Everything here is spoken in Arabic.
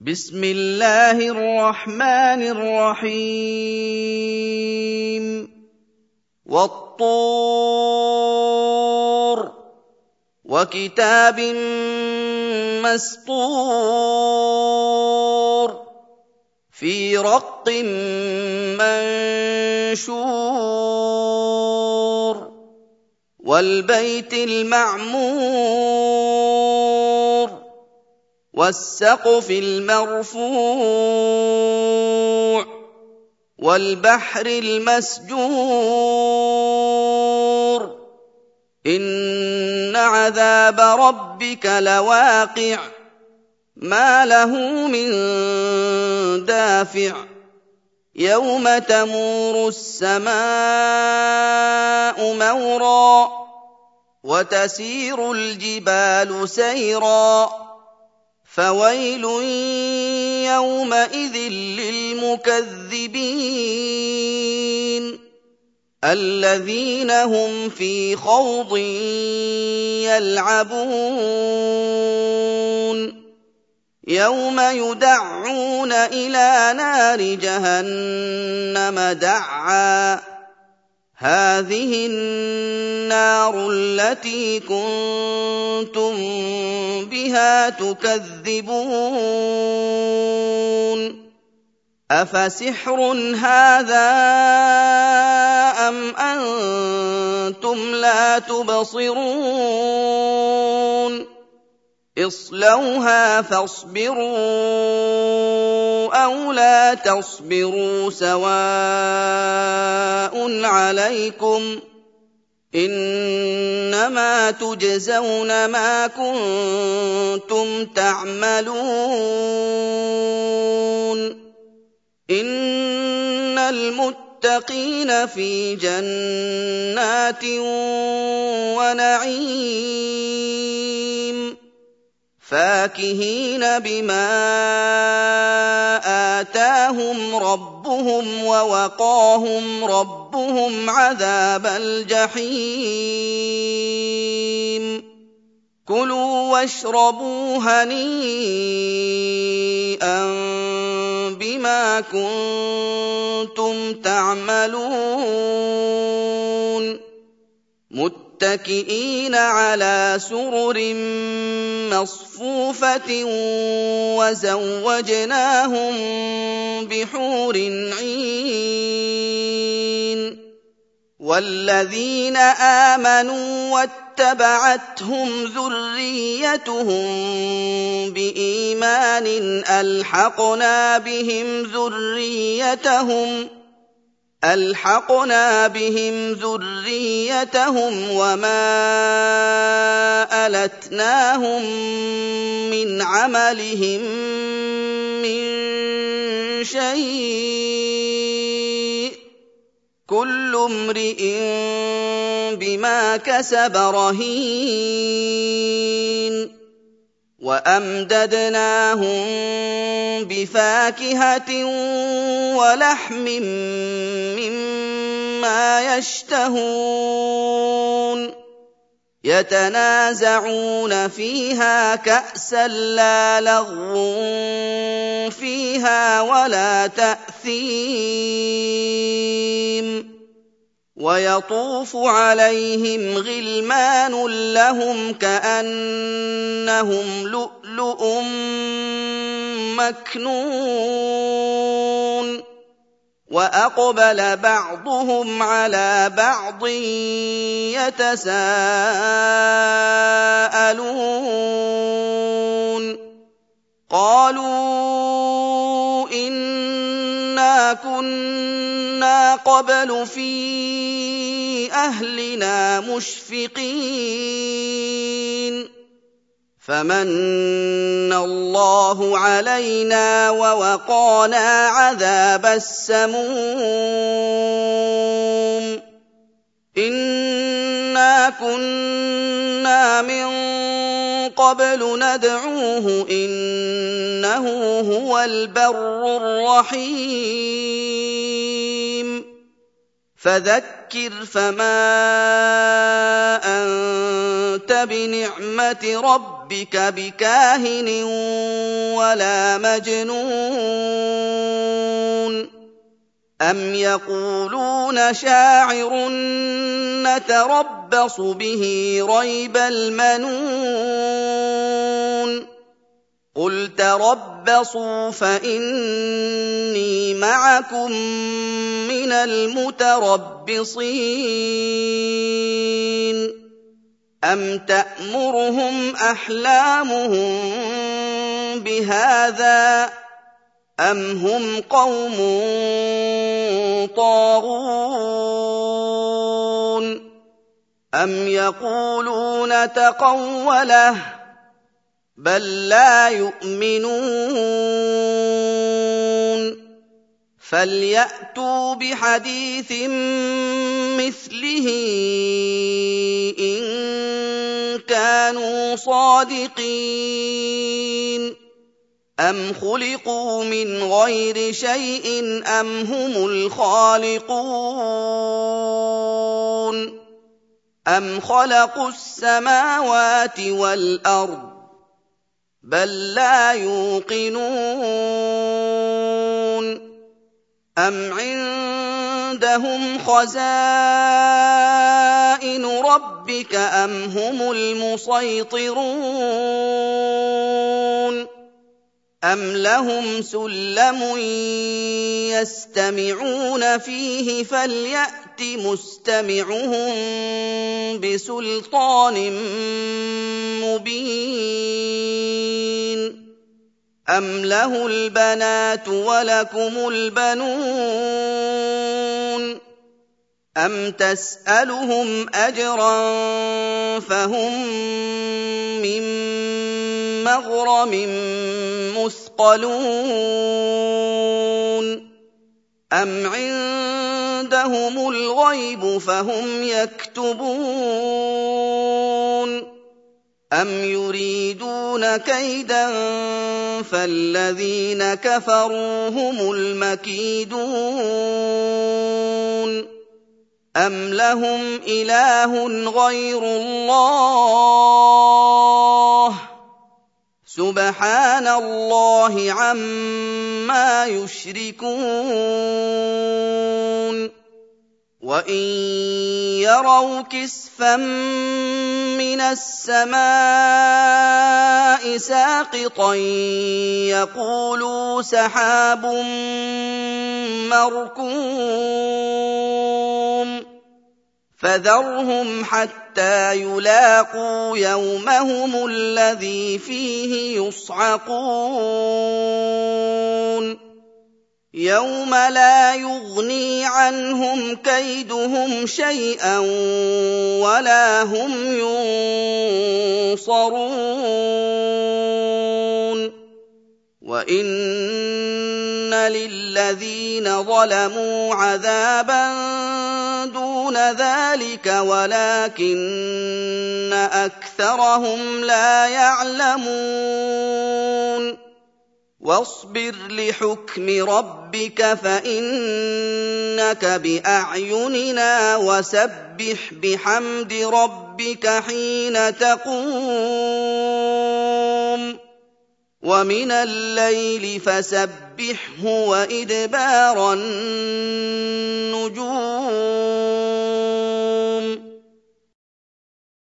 بسم الله الرحمن الرحيم والطور وكتاب مسطور في رق منشور والبيت المعمور والسقف المرفوع والبحر المسجور إن عذاب ربك لواقع ما له من دافع يوم تمور السماء مورا وتسير الجبال سيرا فويل يومئذ للمكذبين الذين هم في خوض يلعبون يوم يدعون إلى نار جهنم دعا هذه النار التي كنتم بها تكذبون أفسحر هذا أم أنتم لا تبصرون اصلوها فاصبروا أو لا تصبروا سواء عليكم إنما تجزون ما كنتم تعملون إن المتقين في جنات ونعيم فاكهين بما آتاهم ربهم ووقاهم ربهم عذاب الجحيم كلوا واشربوا هنيئا بما كنتم تعملون متكئين على سرر مصفوفة وزوجناهم بحور عين والذين آمنوا واتبعتهم ذريتهم بإيمان ألحقنا بهم ذريتهم وما ألتناهم من عملهم من شيء كل امرئ بما كسب رهين وأمددناهم بفاكهة ولحم مما يشتهون يتنازعون فيها كأسا لا لغو فيها ولا تأثيم ويطوف عليهم غلمان لهم كأنهم لؤلؤ مكنون وأقبل بعضهم على بعض يتساءلون قالوا إنا كنا قبل في أهلنا مشفقين فمن الله علينا ووقانا عذاب السموم إنا كنا من قبل ندعوه إنه هو البر الرحيم فذكر فما أنت بنعمة ربك بكاهن ولا مجنون أم يقولون شاعر نتربص به ريب المنون قل تربصوا فإني معكم من المتربصين أم تأمرهم أحلامهم بهذا أم هم قوم طاغون أم يقولون تقوله بل لا يؤمنون فليأتوا بحديث مثله إن كانوا صادقين أم خلقوا من غير شيء أم هم الخالقون أم خلقوا السماوات والأرض بل لا يوقنون أم عندهم خزائن ربك أم هم المسيطرون أم لهم سلم يستمعون فيه فليأت مستمعهم بسلطان مبين أم له البنات ولكم البنون أم تسألهم أجرا فهم من مغرم مثقلون أم عندهم الغيب فهم يكتبون أم يريدون كيدا فالذين كفروا هم المكيدون أم لهم إله غير الله سبحان الله عما يشركون وإن يروا كسفا من السماء ساقطا يقولوا سحاب مركوم فذرهم حتى يلاقوا يومهم الذي فيه يصعقون يوم لا يغني عنهم كيدهم شيئا ولا هم ينصرون وإن للذين ظلموا عذابا دون ذلك ولكن أكثرهم لا يعلمون واصبر لحكم ربك فإنك بأعيننا وسبح بحمد ربك حين تقوم ومن الليل فسبحه وإدبار النجوم